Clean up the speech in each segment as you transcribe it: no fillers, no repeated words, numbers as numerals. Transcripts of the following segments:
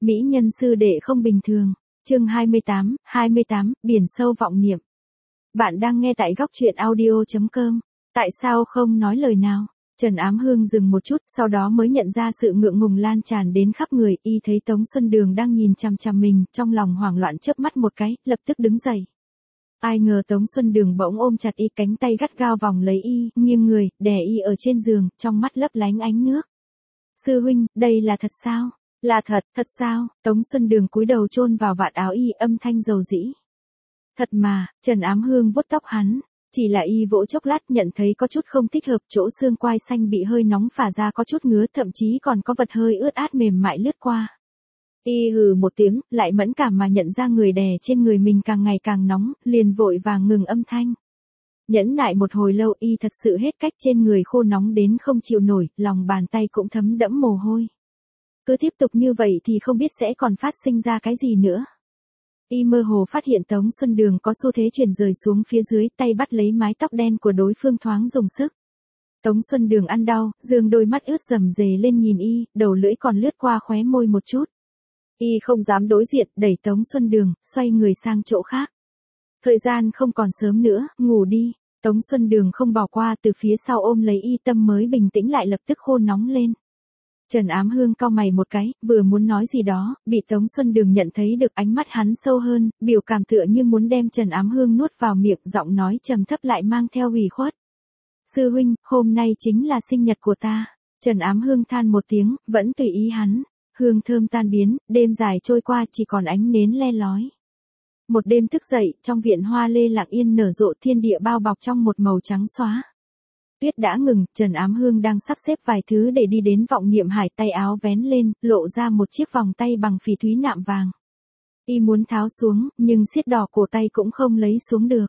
Mỹ nhân sư đệ không bình thường. Chương 28, biển sâu vọng niệm. Bạn đang nghe tại góc truyện audio.com. Tại sao không nói lời nào? Trần Ám Hương dừng một chút, sau đó mới nhận ra sự ngượng ngùng lan tràn đến khắp người, y thấy Tống Xuân Đường đang nhìn chằm chằm mình, trong lòng hoảng loạn chớp mắt một cái, lập tức đứng dậy. Ai ngờ Tống Xuân Đường bỗng ôm chặt y, cánh tay gắt gao vòng lấy y, nghiêng người, đè y ở trên giường, trong mắt lấp lánh ánh nước. Sư huynh, đây là thật sao? Là thật, thật sao? Tống Xuân Đường cúi đầu chôn vào vạt áo y, âm thanh dầu dĩ. Thật mà, Trần Ám Hương vuốt tóc hắn. Chỉ là y vỗ chốc lát nhận thấy có chút không thích hợp, chỗ xương quai xanh bị hơi nóng phả ra có chút ngứa, thậm chí còn có vật hơi ướt át mềm mại lướt qua. Y hừ một tiếng, lại mẫn cảm mà nhận ra người đè trên người mình càng ngày càng nóng, liền vội vàng ngừng âm thanh. Nhẫn nại một hồi lâu, y thật sự hết cách, trên người khô nóng đến không chịu nổi, lòng bàn tay cũng thấm đẫm mồ hôi. Cứ tiếp tục như vậy thì không biết sẽ còn phát sinh ra cái gì nữa. Y mơ hồ phát hiện Tống Xuân Đường có xu thế chuyển rời xuống phía dưới, tay bắt lấy mái tóc đen của đối phương thoáng dùng sức. Tống Xuân Đường ăn đau, dương đôi mắt ướt rầm rề lên nhìn y, đầu lưỡi còn lướt qua khóe môi một chút. Y không dám đối diện, đẩy Tống Xuân Đường, xoay người sang chỗ khác. Thời gian không còn sớm nữa, ngủ đi. Tống Xuân Đường không bỏ qua, từ phía sau ôm lấy y, tâm mới bình tĩnh lại lập tức khô nóng lên. Trần Ám Hương cau mày một cái, vừa muốn nói gì đó, bị Tống Xuân Đường nhận thấy được ánh mắt hắn sâu hơn, biểu cảm tựa như muốn đem Trần Ám Hương nuốt vào miệng, giọng nói trầm thấp lại mang theo ủy khuất. Sư huynh, hôm nay chính là sinh nhật của ta. Trần Ám Hương than một tiếng, vẫn tùy ý hắn. Hương thơm tan biến, đêm dài trôi qua chỉ còn ánh nến le lói. Một đêm thức dậy, trong viện hoa lê lặng yên nở rộ, thiên địa bao bọc trong một màu trắng xóa. Tuyết đã ngừng, Trần Ám Hương đang sắp xếp vài thứ để đi đến vọng niệm hải, tay áo vén lên, lộ ra một chiếc vòng tay bằng phỉ thúy nạm vàng. Y muốn tháo xuống, nhưng siết đỏ cổ tay cũng không lấy xuống được.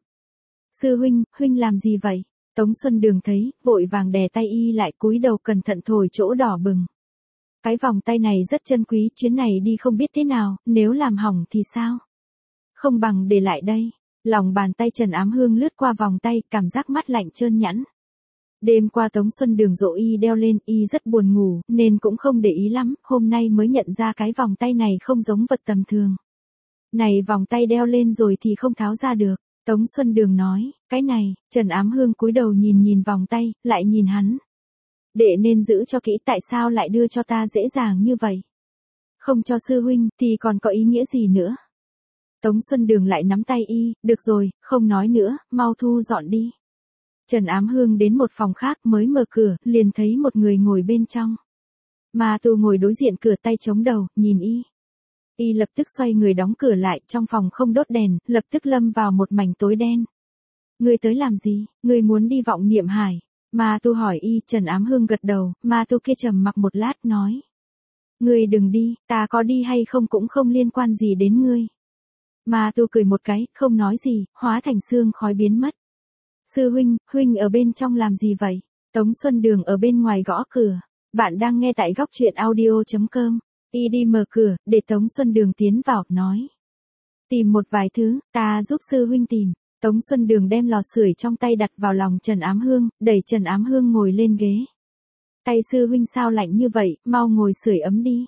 Sư huynh, huynh làm gì vậy? Tống Xuân Đường thấy, vội vàng đè tay y lại, cúi đầu cẩn thận thổi chỗ đỏ bừng. Cái vòng tay này rất chân quý, chuyến này đi không biết thế nào, nếu làm hỏng thì sao? Không bằng để lại đây. Lòng bàn tay Trần Ám Hương lướt qua vòng tay, cảm giác mát lạnh trơn nhẵn. Đêm qua Tống Xuân Đường dỗ y đeo lên, y rất buồn ngủ, nên cũng không để ý lắm, hôm nay mới nhận ra cái vòng tay này không giống vật tầm thường. Này vòng tay đeo lên rồi thì không tháo ra được. Tống Xuân Đường nói, cái này, Trần Ám Hương cúi đầu nhìn vòng tay, lại nhìn hắn. Đệ nên giữ cho kỹ, tại sao lại đưa cho ta dễ dàng như vậy? Không cho sư huynh, thì còn có ý nghĩa gì nữa? Tống Xuân Đường lại nắm tay y, được rồi, không nói nữa, mau thu dọn đi. Trần Ám Hương đến một phòng khác mới mở cửa, liền thấy một người ngồi bên trong. Ma Tu ngồi đối diện cửa, tay chống đầu, nhìn y. Y lập tức xoay người đóng cửa lại, trong phòng không đốt đèn, lập tức lâm vào một mảnh tối đen. Ngươi tới làm gì? Ngươi muốn đi vọng niệm hải? Ma Tu hỏi y. Trần Ám Hương gật đầu, Ma Tu kia trầm mặc một lát nói. Ngươi đừng đi, ta có đi hay không cũng không liên quan gì đến ngươi. Ma Tu cười một cái, không nói gì, hóa thành sương khói biến mất. Sư huynh, huynh ở bên trong làm gì vậy? Tống Xuân Đường ở bên ngoài gõ cửa. Bạn đang nghe tại góc truyện audio.com. Y đi mở cửa, để Tống Xuân Đường tiến vào, nói. Tìm một vài thứ, ta giúp sư huynh tìm. Tống Xuân Đường đem lò sưởi trong tay đặt vào lòng Trần Ám Hương, đẩy Trần Ám Hương ngồi lên ghế. Tay sư huynh sao lạnh như vậy, mau ngồi sưởi ấm đi.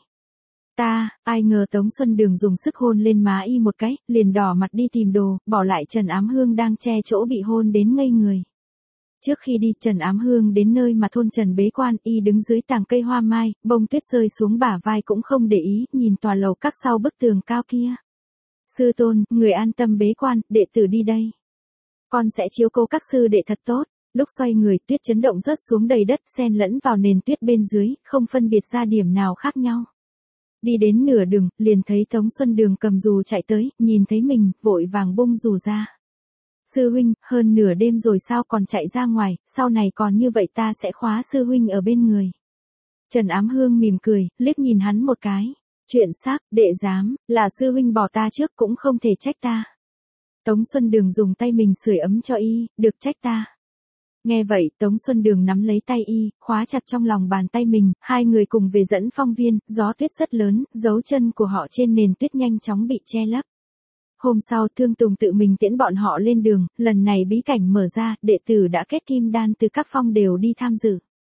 Ai ngờ Tống Xuân Đường dùng sức hôn lên má y một cái, liền đỏ mặt đi tìm đồ, bỏ lại Trần Ám Hương đang che chỗ bị hôn đến ngây người. Trước khi đi, Trần Ám Hương đến nơi mà thôn Trần bế quan, y đứng dưới tàng cây hoa mai, bông tuyết rơi xuống bả vai cũng không để ý, nhìn tòa lầu các sau bức tường cao kia. Sư tôn, người an tâm bế quan, đệ tử đi đây. Con sẽ chiếu cố các sư đệ thật tốt. Lúc xoay người, tuyết chấn động rớt xuống đầy đất, xen lẫn vào nền tuyết bên dưới, không phân biệt ra điểm nào khác nhau. Đi đến nửa đường, liền thấy Tống Xuân Đường cầm dù chạy tới, nhìn thấy mình, vội vàng bung dù ra. Sư huynh, hơn nửa đêm rồi sao còn chạy ra ngoài, sau này còn như vậy ta sẽ khóa sư huynh ở bên người. Trần Ám Hương mỉm cười, liếc nhìn hắn một cái. Chuyện xác, đệ dám, là sư huynh bỏ ta trước cũng không thể trách ta. Tống Xuân Đường dùng tay mình sưởi ấm cho y, được trách ta. Nghe vậy, Tống Xuân Đường nắm lấy tay y, khóa chặt trong lòng bàn tay mình, hai người cùng về dẫn phong viên, gió tuyết rất lớn, dấu chân của họ trên nền tuyết nhanh chóng bị che lấp. Hôm sau, Thương Tùng tự mình tiễn bọn họ lên đường, lần này bí cảnh mở ra, đệ tử đã kết kim đan từ các phong đều đi tham dự.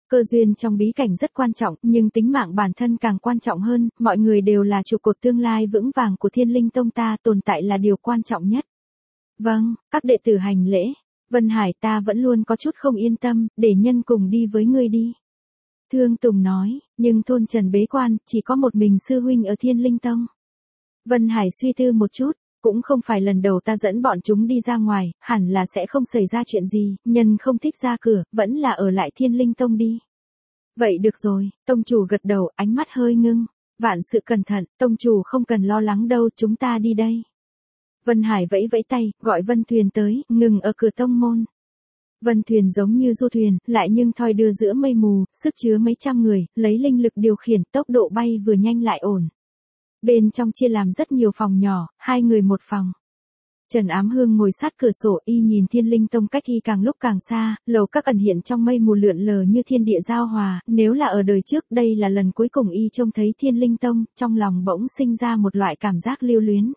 Cơ duyên trong bí cảnh rất quan trọng, nhưng tính mạng bản thân càng quan trọng hơn, mọi người đều là trụ cột tương lai vững vàng của Thiên Linh Tông ta, tồn tại là điều quan trọng nhất. Vâng, các đệ tử hành lễ. Vân Hải, ta vẫn luôn có chút không yên tâm, để nhân cùng đi với ngươi đi. Thương Tùng nói, nhưng thôn Trần bế quan, chỉ có một mình sư huynh ở Thiên Linh Tông. Vân Hải suy tư một chút, cũng không phải lần đầu ta dẫn bọn chúng đi ra ngoài, hẳn là sẽ không xảy ra chuyện gì, nhân không thích ra cửa, vẫn là ở lại Thiên Linh Tông đi. Vậy được rồi, tông chủ gật đầu, ánh mắt hơi ngưng. Vạn sự cẩn thận, tông chủ không cần lo lắng đâu, chúng ta đi đây. Vân Hải vẫy vẫy tay, gọi Vân Thuyền tới, ngừng ở cửa tông môn. Vân Thuyền giống như du thuyền, lại nhưng thoi đưa giữa mây mù, sức chứa mấy trăm người, lấy linh lực điều khiển, tốc độ bay vừa nhanh lại ổn. Bên trong chia làm rất nhiều phòng nhỏ, 2 người một phòng. Trần Ám Hương ngồi sát cửa sổ, y nhìn Thiên Linh Tông cách y càng lúc càng xa, lầu các ẩn hiện trong mây mù lượn lờ như thiên địa giao hòa, nếu là ở đời trước đây là lần cuối cùng y trông thấy Thiên Linh Tông, trong lòng bỗng sinh ra một loại cảm giác lưu luyến.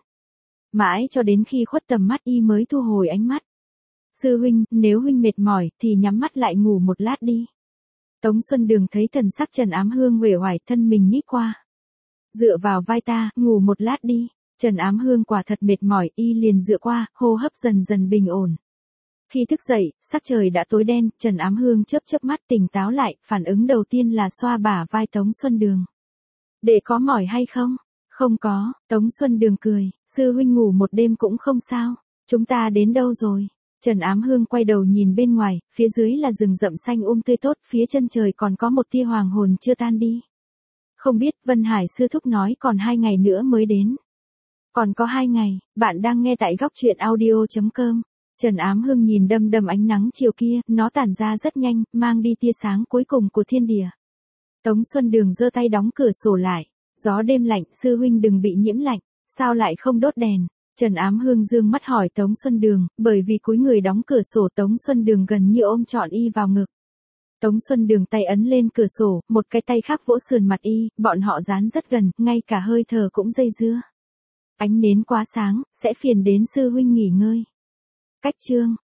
Mãi cho đến khi khuất tầm mắt y mới thu hồi ánh mắt. Sư huynh, nếu huynh mệt mỏi thì nhắm mắt lại ngủ một lát đi. Tống Xuân Đường thấy thần sắc Trần Ám Hương uể oải, thân mình nhích qua. Dựa vào vai ta, ngủ một lát đi. Trần Ám Hương quả thật mệt mỏi, y liền dựa qua, hô hấp dần dần bình ổn. Khi thức dậy, sắc trời đã tối đen, Trần Ám Hương chớp chớp mắt tỉnh táo lại, phản ứng đầu tiên là xoa bả vai Tống Xuân Đường. Để có mỏi hay không? Không có, Tống Xuân Đường cười, sư huynh ngủ một đêm cũng không sao. Chúng ta đến đâu rồi? Trần Ám Hương quay đầu nhìn bên ngoài, phía dưới là rừng rậm xanh tươi tốt, phía chân trời còn có một tia hoàng hồn chưa tan đi. Không biết, Vân Hải sư thúc nói còn 2 ngày nữa mới đến. Còn có 2 ngày, bạn đang nghe tại góc truyện audio.com. Trần Ám Hương nhìn đâm đâm ánh nắng chiều kia, nó tản ra rất nhanh, mang đi tia sáng cuối cùng của thiên địa. Tống Xuân Đường giơ tay đóng cửa sổ lại. Gió đêm lạnh, sư huynh đừng bị nhiễm lạnh, sao lại không đốt đèn? Trần Ám Hương dương mắt hỏi Tống Xuân Đường, bởi vì cúi người đóng cửa sổ, Tống Xuân Đường gần như ôm trọn y vào ngực. Tống Xuân Đường tay ấn lên cửa sổ, một cái tay khác vỗ sườn mặt y, bọn họ dán rất gần, ngay cả hơi thở cũng dây dưa. Ánh nến quá sáng, sẽ phiền đến sư huynh nghỉ ngơi. Cách chương